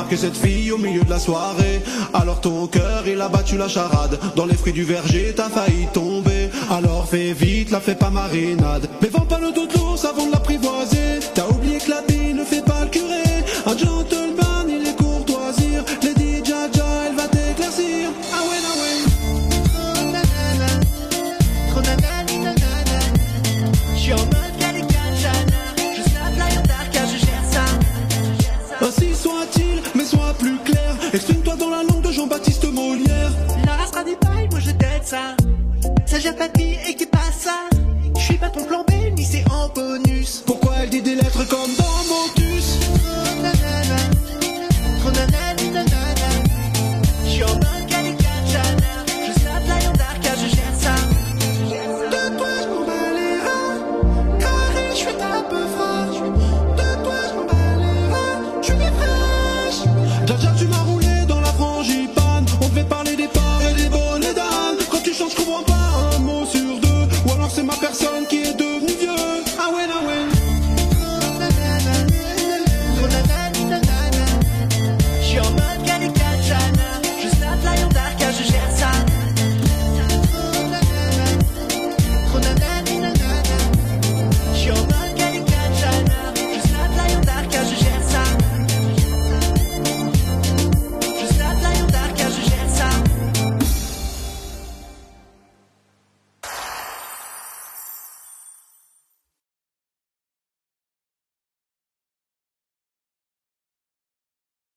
remarqué cette fille au milieu de la soirée. Alors ton cœur il a battu la charade. Dans les fruits du verger t'as failli tomber. Alors fais vite, la fais pas marinade. Mais vends pas le dos de l'ours avant de l'apprivoiser. T'as oublié que la bille ne fait pas le curé. Un gentleman il est courtoisir. Lady Jaja elle va t'éclaircir. Ah ouais, ah ouais. Trop nanana, trop nanani nanana. J'suis en mode Galicajana. Je snap la retard car je gère ça. Ainsi soit-il, mais sois plus clair. Exprime-toi dans la langue de Jean-Baptiste Molière. La race sera des pailles, moi je t'aide ça. Ça gère papy et t'es pas ça. J'suis pas ton plan B, ni c'est en bonus. Pourquoi elle dit des lettres comme dans mon